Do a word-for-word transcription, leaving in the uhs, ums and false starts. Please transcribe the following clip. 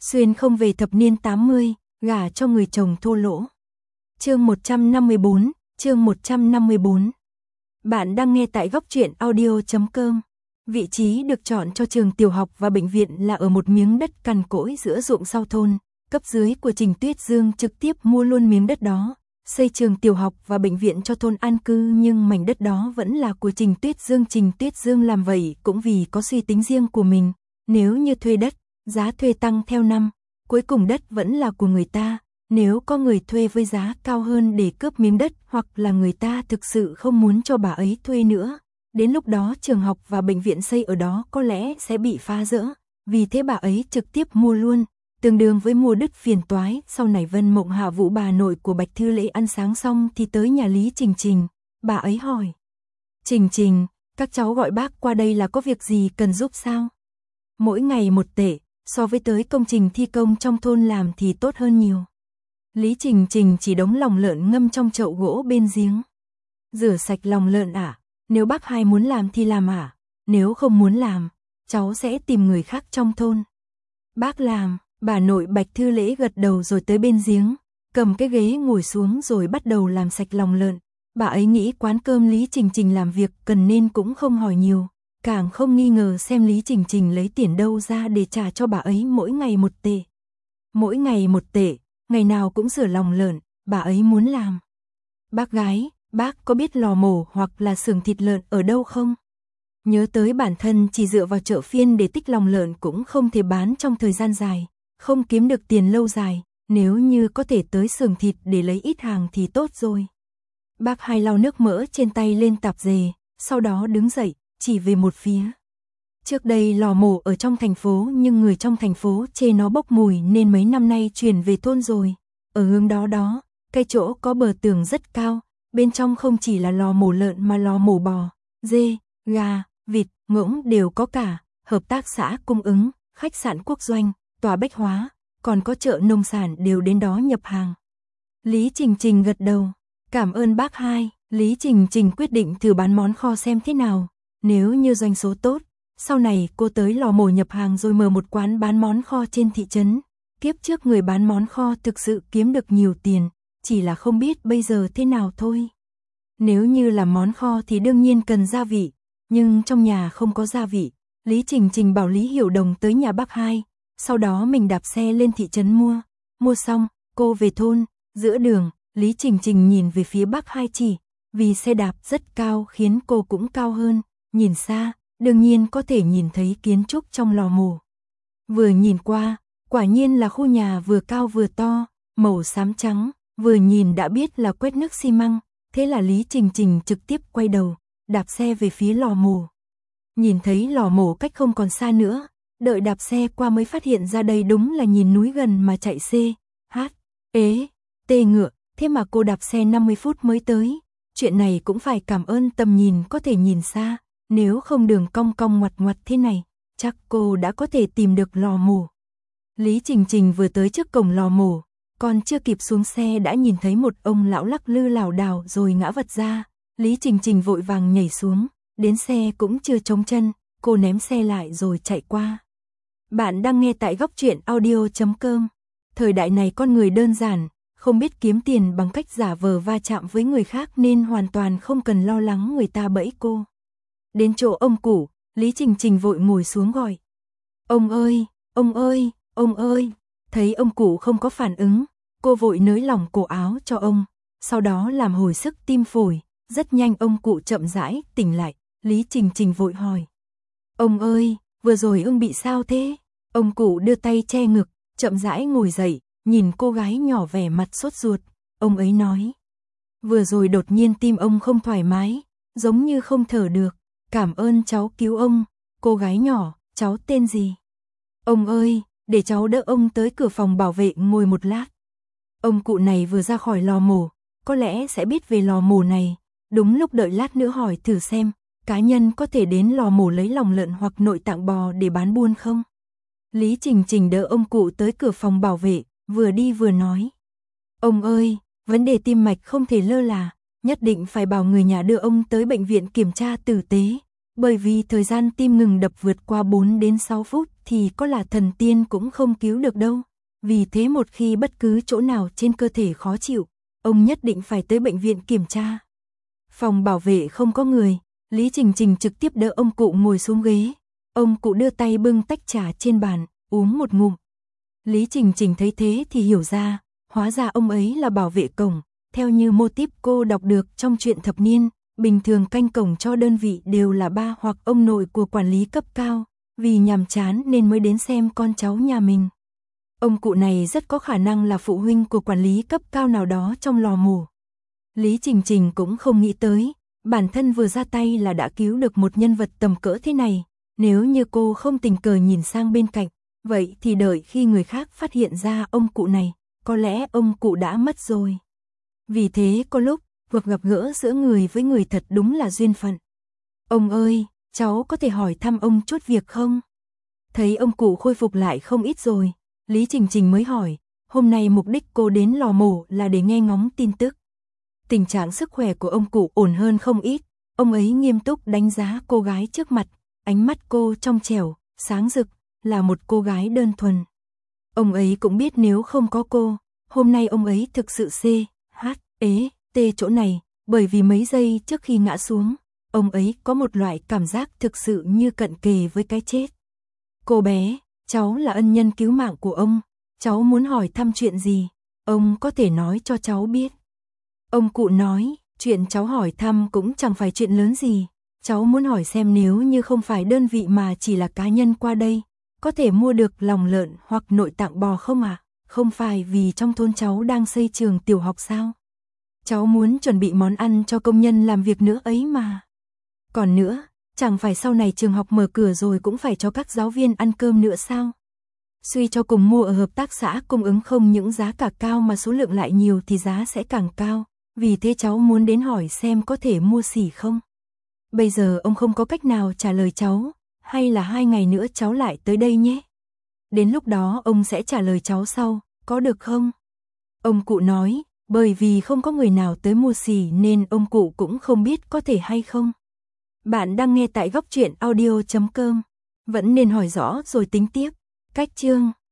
Xuyên không về thập niên tám mươi, gả cho người chồng thô lỗ. Chương một trăm năm mươi bốn, chương một trăm năm mươi bốn. Bạn đang nghe tại góc truyện audio chấm com. Vị trí được chọn cho trường tiểu học và bệnh viện là ở một miếng đất cằn cỗi giữa ruộng sau thôn. Cấp dưới của Trình Tuyết Dương trực tiếp mua luôn miếng đất đó, xây trường tiểu học và bệnh viện cho thôn an cư, nhưng mảnh đất đó vẫn là của Trình Tuyết Dương. Trình Tuyết Dương làm vậy cũng vì có suy tính riêng của mình. Nếu như thuê đất, giá thuê tăng theo năm, cuối cùng đất vẫn là của người ta. Nếu có người thuê với giá cao hơn để cướp miếng đất, hoặc là người ta thực sự không muốn cho bà ấy thuê nữa, đến lúc đó trường học và bệnh viện xây ở đó có lẽ sẽ bị phá rỡ. Vì thế bà ấy trực tiếp mua luôn, tương đương với mua đứt phiền toái. Sau này Vân Mộng Hạ Vũ, bà nội của Bạch Thư Lễ, ăn sáng xong thì tới nhà Lý Trình Trình. Bà ấy hỏi: Trình Trình, các cháu gọi bác qua đây là có việc gì cần giúp sao? Mỗi ngày một tệ, so với tới công trình thi công trong thôn làm thì tốt hơn nhiều. Lý Trình Trình chỉ đống lòng lợn ngâm trong chậu gỗ bên giếng. Rửa sạch lòng lợn à? Nếu bác hai muốn làm thì làm à? Nếu không muốn làm, cháu sẽ tìm người khác trong thôn. Bác làm. Bà nội Bạch Thư Lễ gật đầu rồi tới bên giếng, cầm cái ghế ngồi xuống rồi bắt đầu làm sạch lòng lợn. Bà ấy nghĩ quán cơm Lý Trình Trình làm việc cần nên cũng không hỏi nhiều, càng không nghi ngờ xem Lý Trình Trình lấy tiền đâu ra để trả cho bà ấy mỗi ngày một tệ. Mỗi ngày một tệ, ngày nào cũng rửa lòng lợn, bà ấy muốn làm. Bác gái, bác có biết lò mổ hoặc là xưởng thịt lợn ở đâu không? Nhớ tới bản thân chỉ dựa vào chợ phiên để tích lòng lợn cũng không thể bán trong thời gian dài, không kiếm được tiền lâu dài, nếu như có thể tới xưởng thịt để lấy ít hàng thì tốt rồi. Bác hai lau nước mỡ trên tay lên tạp dề, sau đó đứng dậy, chỉ về một phía. Trước đây lò mổ ở trong thành phố, nhưng người trong thành phố chê nó bốc mùi nên mấy năm nay chuyển về thôn rồi. Ở hướng đó đó, cái chỗ có bờ tường rất cao, bên trong không chỉ là lò mổ lợn mà lò mổ bò, dê, gà, vịt, ngỗng đều có cả, hợp tác xã cung ứng, khách sạn quốc doanh, tòa bách hóa, còn có chợ nông sản đều đến đó nhập hàng. Lý Trình Trình gật đầu, cảm ơn bác hai. Lý Trình Trình quyết định thử bán món kho xem thế nào, nếu như doanh số tốt, sau này cô tới lò mổ nhập hàng rồi mở một quán bán món kho trên thị trấn. Kiếp trước người bán món kho thực sự kiếm được nhiều tiền, chỉ là không biết bây giờ thế nào thôi. Nếu như là món kho thì đương nhiên cần gia vị, nhưng trong nhà không có gia vị. Lý Trình Trình bảo Lý Hiểu Đồng tới nhà bác hai, sau đó mình đạp xe lên thị trấn mua. Mua xong, cô về thôn, giữa đường, Lý Trình Trình nhìn về phía bác hai chỉ, vì xe đạp rất cao khiến cô cũng cao hơn, nhìn xa, đương nhiên có thể nhìn thấy kiến trúc trong lò mổ. Vừa nhìn qua, quả nhiên là khu nhà vừa cao vừa to, màu xám trắng, vừa nhìn đã biết là quét nước xi măng, thế là Lý Trình Trình trực tiếp quay đầu, đạp xe về phía lò mổ. Nhìn thấy lò mổ cách không còn xa nữa, đợi đạp xe qua mới phát hiện ra đây đúng là nhìn núi gần mà chạy xe, hát, ế, tê ngựa, thế mà cô đạp xe năm mươi phút mới tới. Chuyện này cũng phải cảm ơn tầm nhìn có thể nhìn xa, nếu không đường cong cong ngoặt ngoặt thế này, chắc cô đã có thể tìm được lò mổ. Lý Trình Trình vừa tới trước cổng lò mổ, còn chưa kịp xuống xe đã nhìn thấy một ông lão lắc lư lảo đảo rồi ngã vật ra. Lý Trình Trình vội vàng nhảy xuống, đến xe cũng chưa chống chân, cô ném xe lại rồi chạy qua. Bạn đang nghe tại góc truyện audio chấm com. Thời đại này con người đơn giản, không biết kiếm tiền bằng cách giả vờ va chạm với người khác nên hoàn toàn không cần lo lắng người ta bẫy cô. Đến chỗ ông cụ, Lý Trình Trình vội ngồi xuống gọi: Ông ơi, ông ơi, ông ơi. Thấy ông cụ không có phản ứng, cô vội nới lỏng cổ áo cho ông, sau đó làm hồi sức tim phổi. Rất nhanh ông cụ chậm rãi tỉnh lại. Lý Trình Trình vội hỏi: Ông ơi, vừa rồi ông bị sao thế? Ông cụ đưa tay che ngực, chậm rãi ngồi dậy, nhìn cô gái nhỏ vẻ mặt sốt ruột. Ông ấy nói: Vừa rồi đột nhiên tim ông không thoải mái, giống như không thở được. Cảm ơn cháu cứu ông. Cô gái nhỏ: Cháu tên gì? Ông ơi, để cháu đỡ ông tới cửa phòng bảo vệ ngồi một lát. Ông cụ này vừa ra khỏi lò mổ, có lẽ sẽ biết về lò mổ này. Đúng lúc đợi lát nữa hỏi thử xem, cá nhân có thể đến lò mổ lấy lòng lợn hoặc nội tạng bò để bán buôn không? Lý Trình Trình đỡ ông cụ tới cửa phòng bảo vệ, vừa đi vừa nói: Ông ơi, vấn đề tim mạch không thể lơ là, nhất định phải bảo người nhà đưa ông tới bệnh viện kiểm tra tử tế. bởi vì thời gian tim ngừng đập vượt qua bốn đến sáu phút thì có là thần tiên cũng không cứu được đâu. Vì thế một khi bất cứ chỗ nào trên cơ thể khó chịu, ông nhất định phải tới bệnh viện kiểm tra. Phòng bảo vệ không có người, Lý Trình Trình trực tiếp đỡ ông cụ ngồi xuống ghế. Ông cụ đưa tay bưng tách trà trên bàn, uống một ngụm. Lý Trình Trình thấy thế thì hiểu ra, hóa ra ông ấy là bảo vệ cổng. Theo như mô típ cô đọc được trong truyện thập niên, bình thường canh cổng cho đơn vị đều là ba hoặc ông nội của quản lý cấp cao, vì nhàm chán nên mới đến xem con cháu nhà mình. Ông cụ này rất có khả năng là phụ huynh của quản lý cấp cao nào đó trong lò mổ. Lý Trình Trình cũng không nghĩ tới, bản thân vừa ra tay là đã cứu được một nhân vật tầm cỡ thế này. Nếu như cô không tình cờ nhìn sang bên cạnh, vậy thì đợi khi người khác phát hiện ra ông cụ này, có lẽ ông cụ đã mất rồi. Vì thế có lúc, cuộc gặp gỡ giữa người với người thật đúng là duyên phận. Ông ơi, cháu có thể hỏi thăm ông chút việc không? Thấy ông cụ khôi phục lại không ít rồi, Lý Trình Trình mới hỏi, hôm nay mục đích cô đến lò mổ là để nghe ngóng tin tức. Tình trạng sức khỏe của ông cụ ổn hơn không ít, ông ấy nghiêm túc đánh giá cô gái trước mặt, ánh mắt cô trong trẻo, sáng rực, là một cô gái đơn thuần. Ông ấy cũng biết nếu không có cô, hôm nay ông ấy thực sự xê, hát, ế, tê chỗ này, bởi vì mấy giây trước khi ngã xuống, ông ấy có một loại cảm giác thực sự như cận kề với cái chết. Cô bé, cháu là ân nhân cứu mạng của ông, cháu muốn hỏi thăm chuyện gì, ông có thể nói cho cháu biết. Ông cụ nói, chuyện cháu hỏi thăm cũng chẳng phải chuyện lớn gì, cháu muốn hỏi xem nếu như không phải đơn vị mà chỉ là cá nhân qua đây, có thể mua được lòng lợn hoặc nội tạng bò không ạ? À? Không phải vì trong thôn cháu đang xây trường tiểu học sao? Cháu muốn chuẩn bị món ăn cho công nhân làm việc nữa ấy mà. Còn nữa, chẳng phải sau này trường học mở cửa rồi cũng phải cho các giáo viên ăn cơm nữa sao? Suy cho cùng mua ở hợp tác xã cung ứng không những giá cả cao mà số lượng lại nhiều thì giá sẽ càng cao. Vì thế cháu muốn đến hỏi xem có thể mua xỉ không? Bây giờ ông không có cách nào trả lời cháu, hay là hai ngày nữa cháu lại tới đây nhé? Đến lúc đó ông sẽ trả lời cháu sau, có được không? Ông cụ nói, bởi vì không có người nào tới mua xỉ nên ông cụ cũng không biết có thể hay không. Bạn đang nghe tại góc truyện audio chấm com, vẫn nên hỏi rõ rồi tính tiếp. Cách chương